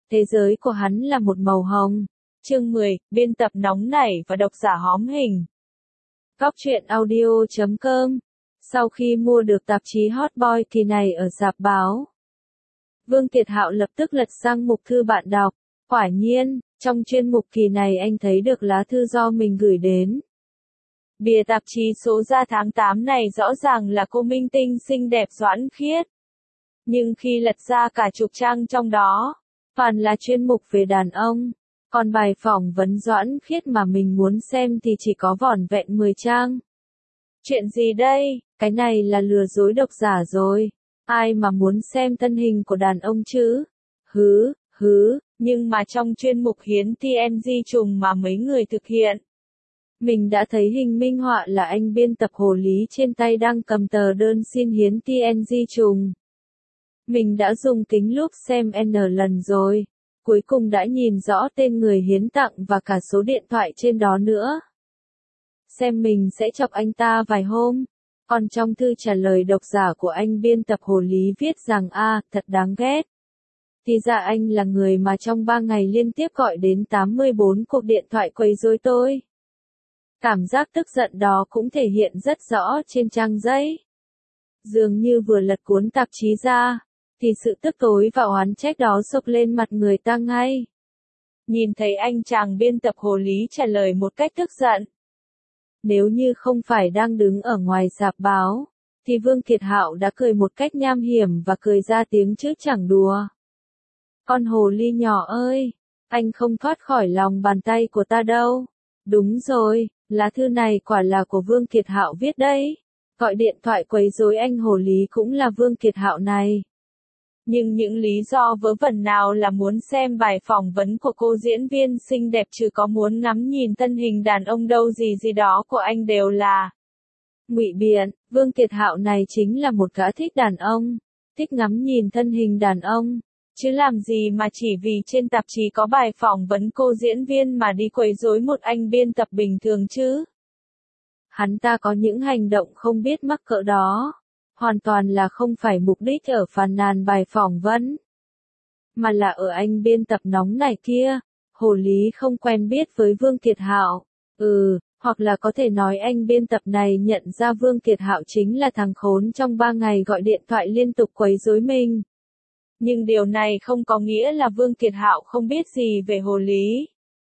Thế giới của hắn là một màu hồng. Chương 10, biên tập nóng nảy và độc giả hóm hình. Góc truyện audio.com. Sau khi mua được tạp chí Hot Boy kỳ này ở rạp báo, Vương Kiệt Hạo lập tức lật sang mục thư bạn đọc. Quả nhiên, trong chuyên mục kỳ này anh thấy được lá thư do mình gửi đến. Bìa tạp chí số ra tháng 8 này rõ ràng là cô minh tinh xinh đẹp Doãn Khiết. Nhưng khi lật ra cả chục trang trong đó, toàn là chuyên mục về đàn ông. Còn bài phỏng vấn Doãn Khiết mà mình muốn xem thì chỉ có vỏn vẹn 10 trang. Chuyện gì đây? Cái này là lừa dối độc giả rồi. Ai mà muốn xem thân hình của đàn ông chứ? Nhưng mà trong chuyên mục hiến TMZ trùng mà mấy người thực hiện, mình đã thấy hình minh họa là anh biên tập hồ lý trên tay đang cầm tờ đơn xin hiến TMZ trùng. Mình đã dùng kính lúp xem N lần rồi, cuối cùng đã nhìn rõ tên người hiến tặng và cả số điện thoại trên đó nữa. Xem mình sẽ chọc anh ta vài hôm. Còn trong thư trả lời độc giả của anh biên tập hồ lý viết rằng thật đáng ghét. Thì ra anh là người mà trong 3 ngày liên tiếp gọi đến 84 cuộc điện thoại quấy rối tôi. Cảm giác tức giận đó cũng thể hiện rất rõ trên trang giấy. Dường như vừa lật cuốn tạp chí ra, thì sự tức tối và oán trách đó xộc lên mặt người ta ngay. Nhìn thấy anh chàng biên tập hồ lý trả lời một cách tức giận. Nếu như không phải đang đứng ở ngoài rạp báo, thì Vương Kiệt Hạo đã cười một cách nham hiểm và cười ra tiếng chứ chẳng đùa. Con hồ ly nhỏ ơi, anh không thoát khỏi lòng bàn tay của ta đâu. Đúng rồi, lá thư này quả là của Vương Kiệt Hạo viết đấy. Gọi điện thoại quấy rối anh hồ lý cũng là Vương Kiệt Hạo này. Nhưng những lý do vớ vẩn nào là muốn xem bài phỏng vấn của cô diễn viên xinh đẹp chứ có muốn ngắm nhìn thân hình đàn ông đâu gì đó của anh đều là ngụy biện. Vương Kiệt Hạo này chính là một gã thích đàn ông, thích ngắm nhìn thân hình đàn ông, chứ làm gì mà chỉ vì trên tạp chí có bài phỏng vấn cô diễn viên mà đi quấy rối một anh biên tập bình thường chứ. Hắn ta có những hành động không biết mắc cỡ đó. Hoàn toàn là không phải mục đích ở phàn nàn bài phỏng vấn, mà là ở anh biên tập nóng này kia. Hồ lý không quen biết với Vương Kiệt Hạo. Hoặc là có thể nói anh biên tập này nhận ra Vương Kiệt Hạo chính là thằng khốn trong 3 ngày gọi điện thoại liên tục quấy rối mình. Nhưng điều này không có nghĩa là Vương Kiệt Hạo không biết gì về hồ lý.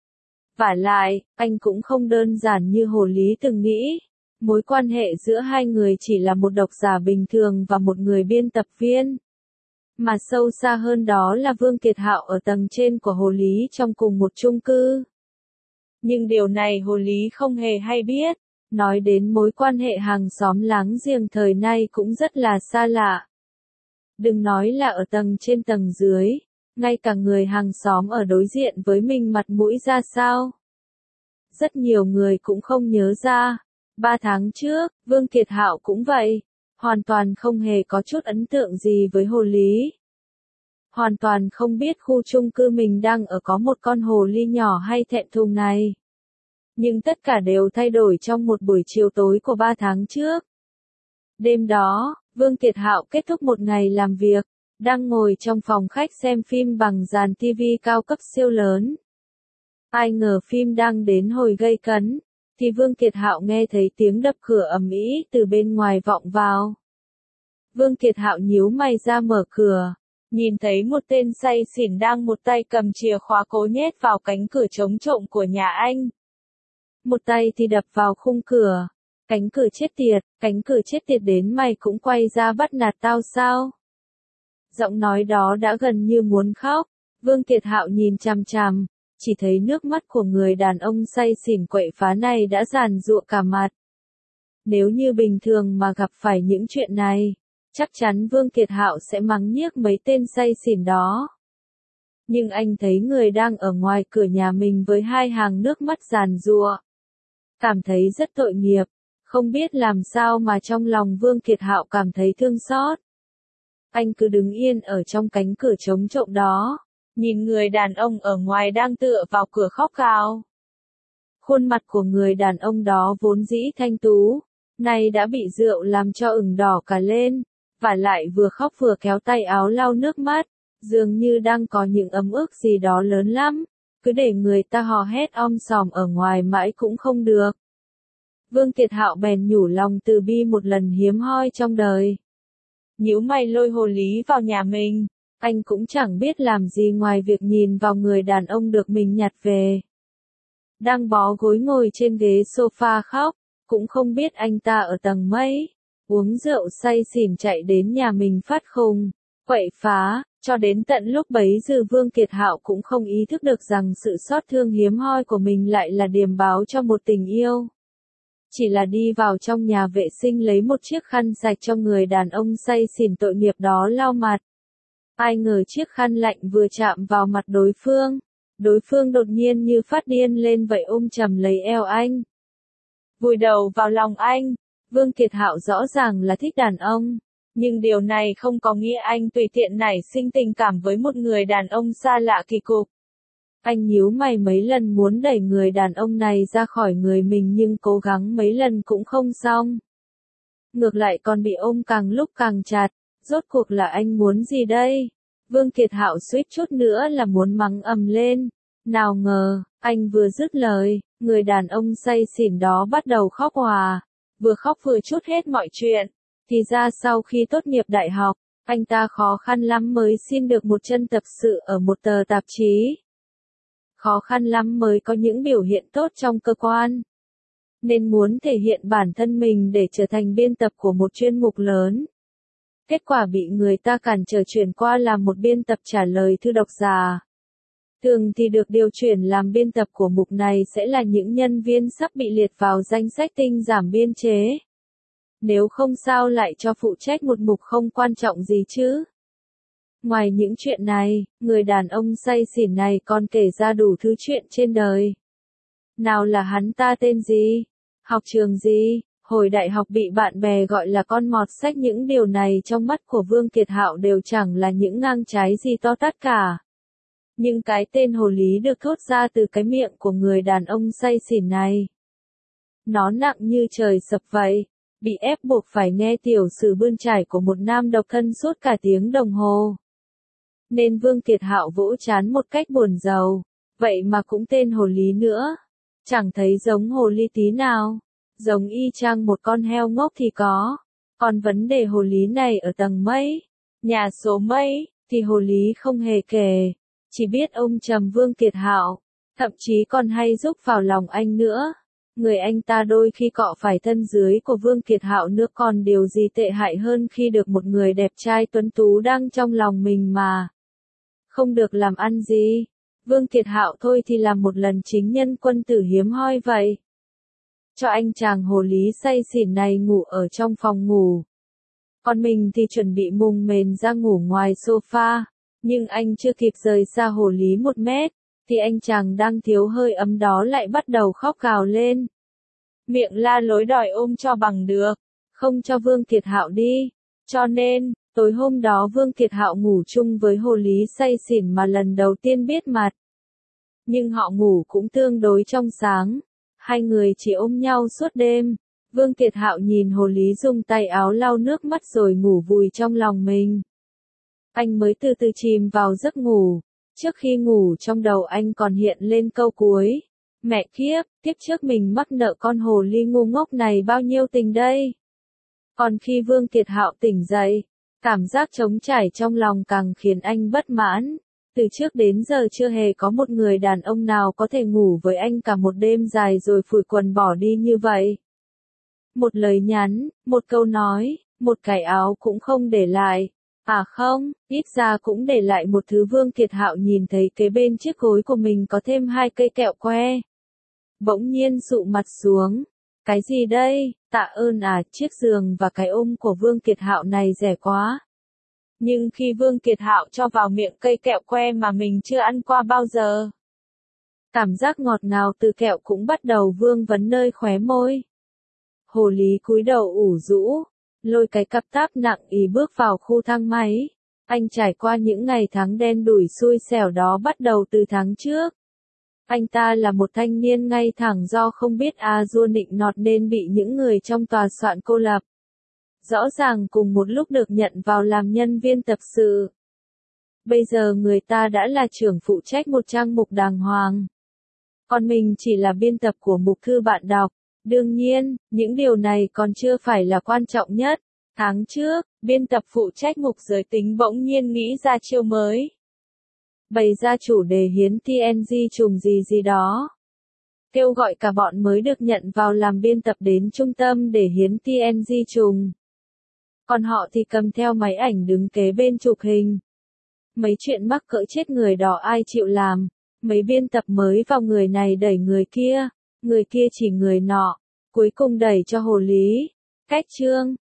Vả lại, anh cũng không đơn giản như hồ lý từng nghĩ. Mối quan hệ giữa hai người chỉ là một độc giả bình thường và một người biên tập viên. Mà sâu xa hơn đó là Vương Kiệt Hạo ở tầng trên của hồ lý trong cùng một chung cư. Nhưng điều này hồ lý không hề hay biết. Nói đến mối quan hệ hàng xóm láng giềng thời nay cũng rất là xa lạ. Đừng nói là ở tầng trên tầng dưới, ngay cả người hàng xóm ở đối diện với mình mặt mũi ra sao. Rất nhiều người cũng không nhớ ra. 3 tháng trước, Vương Kiệt Hạo cũng vậy, hoàn toàn không hề có chút ấn tượng gì với hồ lý. Hoàn toàn không biết khu chung cư mình đang ở có một con hồ ly nhỏ hay thẹn thùng này. Nhưng tất cả đều thay đổi trong một buổi chiều tối của 3 tháng trước. Đêm đó, Vương Kiệt Hạo kết thúc một ngày làm việc, đang ngồi trong phòng khách xem phim bằng dàn TV cao cấp siêu lớn. Ai ngờ phim đang đến hồi gây cấn, thì Vương Kiệt Hạo nghe thấy tiếng đập cửa ầm ĩ từ bên ngoài vọng vào. Vương Kiệt Hạo nhíu mày ra mở cửa, nhìn thấy một tên say xỉn đang một tay cầm chìa khóa cố nhét vào cánh cửa chống trộm của nhà anh. Một tay thì đập vào khung cửa. Cánh cửa chết tiệt đến mày cũng quay ra bắt nạt tao sao? Giọng nói đó đã gần như muốn khóc. Vương Kiệt Hạo nhìn chằm chằm, chỉ thấy nước mắt của người đàn ông say xỉn quậy phá này đã giàn giụa cả mặt. Nếu như bình thường mà gặp phải những chuyện này, chắc chắn Vương Kiệt Hạo sẽ mắng nhiếc mấy tên say xỉn đó. Nhưng anh thấy người đang ở ngoài cửa nhà mình với 2 hàng nước mắt giàn giụa, cảm thấy rất tội nghiệp. Không biết làm sao mà trong lòng Vương Kiệt Hạo cảm thấy thương xót. Anh cứ đứng yên ở trong cánh cửa trống trộm đó, nhìn người đàn ông ở ngoài đang tựa vào cửa khóc gào. Khuôn mặt của người đàn ông đó vốn dĩ thanh tú, nay đã bị rượu làm cho ửng đỏ cả lên, và lại vừa khóc vừa kéo tay áo lau nước mắt, dường như đang có những ấm ức gì đó lớn lắm, cứ để người ta hò hét om sòm ở ngoài mãi cũng không được. Vương Kiệt Hạo bèn nhủ lòng từ bi một lần hiếm hoi trong đời. Nhíu mày lôi hồ lý vào nhà mình, anh cũng chẳng biết làm gì ngoài việc nhìn vào người đàn ông được mình nhặt về. Đang bó gối ngồi trên ghế sofa khóc, cũng không biết anh ta ở tầng mấy, uống rượu say xỉn chạy đến nhà mình phát khùng, quậy phá, cho đến tận lúc bấy giờ Vương Kiệt Hạo cũng không ý thức được rằng sự xót thương hiếm hoi của mình lại là điềm báo cho một tình yêu. Chỉ là đi vào trong nhà vệ sinh lấy một chiếc khăn sạch cho người đàn ông say xỉn tội nghiệp đó lau mặt. Ai ngờ chiếc khăn lạnh vừa chạm vào mặt đối phương đột nhiên như phát điên lên vậy ôm chầm lấy eo anh. Vùi đầu vào lòng anh, Vương Kiệt Hạo rõ ràng là thích đàn ông, nhưng điều này không có nghĩa anh tùy tiện nảy sinh tình cảm với một người đàn ông xa lạ kỳ cục. Anh nhíu mày mấy lần muốn đẩy người đàn ông này ra khỏi người mình nhưng cố gắng mấy lần cũng không xong. Ngược lại còn bị ôm càng lúc càng chặt, rốt cuộc là anh muốn gì đây? Vương Kiệt Hạo suýt chút nữa là muốn mắng ầm lên. Nào ngờ, anh vừa dứt lời, người đàn ông say xỉn đó bắt đầu khóc òa. Vừa khóc vừa trút hết mọi chuyện. Thì ra sau khi tốt nghiệp đại học, anh ta khó khăn lắm mới xin được một chân tập sự ở một tờ tạp chí. Khó khăn lắm mới có những biểu hiện tốt trong cơ quan. Nên muốn thể hiện bản thân mình để trở thành biên tập của một chuyên mục lớn. Kết quả bị người ta cản trở chuyển qua làm một biên tập trả lời thư độc giả. Thường thì được điều chuyển làm biên tập của mục này sẽ là những nhân viên sắp bị liệt vào danh sách tinh giảm biên chế. Nếu không sao lại cho phụ trách một mục không quan trọng gì chứ. Ngoài những chuyện này, người đàn ông say xỉn này còn kể ra đủ thứ chuyện trên đời. Nào là hắn ta tên gì, học trường gì, hồi đại học bị bạn bè gọi là con mọt sách, những điều này trong mắt của Vương Kiệt Hạo đều chẳng là những ngang trái gì to tát cả. Nhưng cái tên hồ lý được thốt ra từ cái miệng của người đàn ông say xỉn này. Nó nặng như trời sập vậy, bị ép buộc phải nghe tiểu sử bươn trải của một nam độc thân suốt cả tiếng đồng hồ. Nên Vương Kiệt Hạo vỗ trán một cách buồn rầu, vậy mà cũng tên hồ lý nữa. Chẳng thấy giống hồ ly tí nào, giống y chang một con heo ngốc thì có. Còn vấn đề hồ lý này ở tầng mấy, nhà số mấy, thì hồ lý không hề kể, chỉ biết ôm chầm Vương Kiệt Hạo, thậm chí còn hay giúp vào lòng anh nữa. Người anh ta đôi khi cọ phải thân dưới của Vương Kiệt Hạo nữa, còn điều gì tệ hại hơn khi được một người đẹp trai tuấn tú đang trong lòng mình mà không được làm ăn gì. Vương Kiệt Hạo thôi thì làm một lần chính nhân quân tử hiếm hoi vậy. Cho anh chàng hồ lý say xỉn này ngủ ở trong phòng ngủ. Còn mình thì chuẩn bị mùng mền ra ngủ ngoài sofa. Nhưng anh chưa kịp rời xa hồ lý 1 mét, thì anh chàng đang thiếu hơi ấm đó lại bắt đầu khóc gào lên. Miệng la lối đòi ôm cho bằng được, không cho Vương Kiệt Hạo đi. Cho nên, tối hôm đó Vương Kiệt Hạo ngủ chung với hồ lý say xỉn mà lần đầu tiên biết mặt. Nhưng họ ngủ cũng tương đối trong sáng. Hai người chỉ ôm nhau suốt đêm. Vương Kiệt Hạo nhìn hồ lý dùng tay áo lau nước mắt rồi ngủ vùi trong lòng mình. Anh mới từ từ chìm vào giấc ngủ. Trước khi ngủ trong đầu anh còn hiện lên câu cuối. Mẹ kiếp, kiếp trước mình mắc nợ con hồ ly ngu ngốc này bao nhiêu tình đây. Còn khi Vương Kiệt Hạo tỉnh dậy, cảm giác trống trải trong lòng càng khiến anh bất mãn. Từ trước đến giờ chưa hề có một người đàn ông nào có thể ngủ với anh cả một đêm dài rồi phủi quần bỏ đi như vậy. Một lời nhắn, một câu nói, một cái áo cũng không để lại. À không, ít ra cũng để lại một thứ. Vương Kiệt Hạo nhìn thấy kế bên chiếc gối của mình có thêm 2 cây kẹo que. Bỗng nhiên dụ mặt xuống. Cái gì đây? Tạ ơn à, chiếc giường và cái ôm của Vương Kiệt Hạo này rẻ quá. Nhưng khi Vương Kiệt Hạo cho vào miệng cây kẹo que mà mình chưa ăn qua bao giờ, cảm giác ngọt ngào từ kẹo cũng bắt đầu vương vấn nơi khóe môi. Hồ lý cúi đầu ủ rũ, lôi cái cặp táp nặng ý bước vào khu thang máy. Anh trải qua những ngày tháng đen đủi xui xẻo đó bắt đầu từ tháng trước. Anh ta là một thanh niên ngay thẳng, do không biết a-dua nịnh nọt nên bị những người trong tòa soạn cô lập. Rõ ràng cùng một lúc được nhận vào làm nhân viên tập sự. Bây giờ người ta đã là trưởng phụ trách một trang mục đàng hoàng. Còn mình chỉ là biên tập của mục thư bạn đọc. Đương nhiên, những điều này còn chưa phải là quan trọng nhất. Tháng trước, biên tập phụ trách mục giới tính bỗng nhiên nghĩ ra chiêu mới. Bày ra chủ đề hiến TNG trùng gì đó. Kêu gọi cả bọn mới được nhận vào làm biên tập đến trung tâm để hiến TNG trùng. Còn họ thì cầm theo máy ảnh đứng kế bên chụp hình. Mấy chuyện mắc cỡ chết người đó ai chịu làm. Mấy biên tập mới vào người này đẩy người kia chỉ người nọ. Cuối cùng đẩy cho hồ lý. Cách chương.